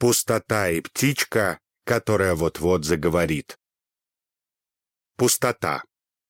Пустота и птичка, которая вот-вот заговорит. Пустота.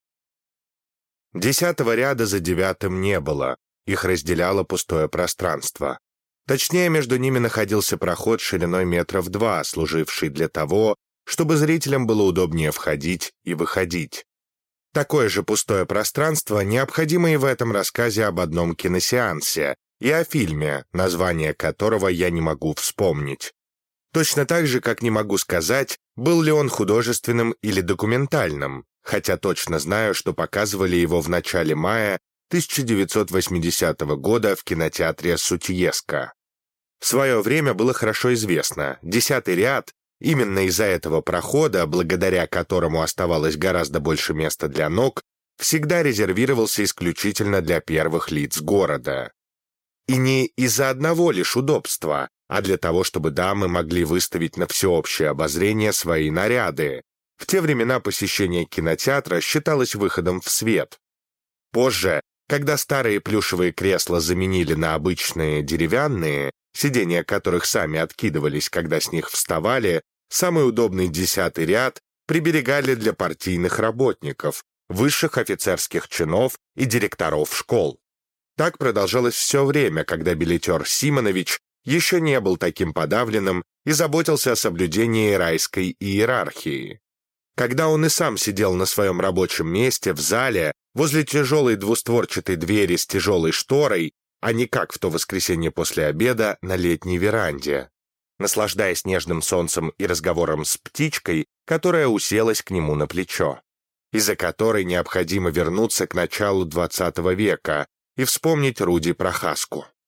10-го ряда за 9-м не было, их разделяло пустое пространство. Точнее, между ними находился проход шириной 2 метра, служивший для того, чтобы зрителям было удобнее входить и выходить. Такое же пустое пространство необходимо и в этом рассказе об одном киносеансе и о фильме, название которого я не могу вспомнить. Точно так же, как не могу сказать, был ли он художественным или документальным, хотя точно знаю, что показывали его в начале мая 1980 года в кинотеатре Сутьеска. В свое время было хорошо известно, 10-й ряд, именно из-за этого прохода, благодаря которому оставалось гораздо больше места для ног, всегда резервировался исключительно для первых лиц города. И не из-за одного лишь удобства, а для того, чтобы дамы могли выставить на всеобщее обозрение свои наряды. В те времена посещение кинотеатра считалось выходом в свет. Позже, когда старые плюшевые кресла заменили на обычные деревянные, сиденья которых сами откидывались, когда с них вставали, самый удобный 10-й ряд приберегали для партийных работников, высших офицерских чинов и директоров школ. Так продолжалось все время, когда билетер Симонович еще не был таким подавленным и заботился о соблюдении райской иерархии. Когда он и сам сидел на своем рабочем месте в зале, возле тяжелой двустворчатой двери с тяжелой шторой, а не как в то воскресенье после обеда на летней веранде, наслаждаясь нежным солнцем и разговором с птичкой, которая уселась к нему на плечо, из-за которой необходимо вернуться к началу XX века и вспомнить Руди Прохаску.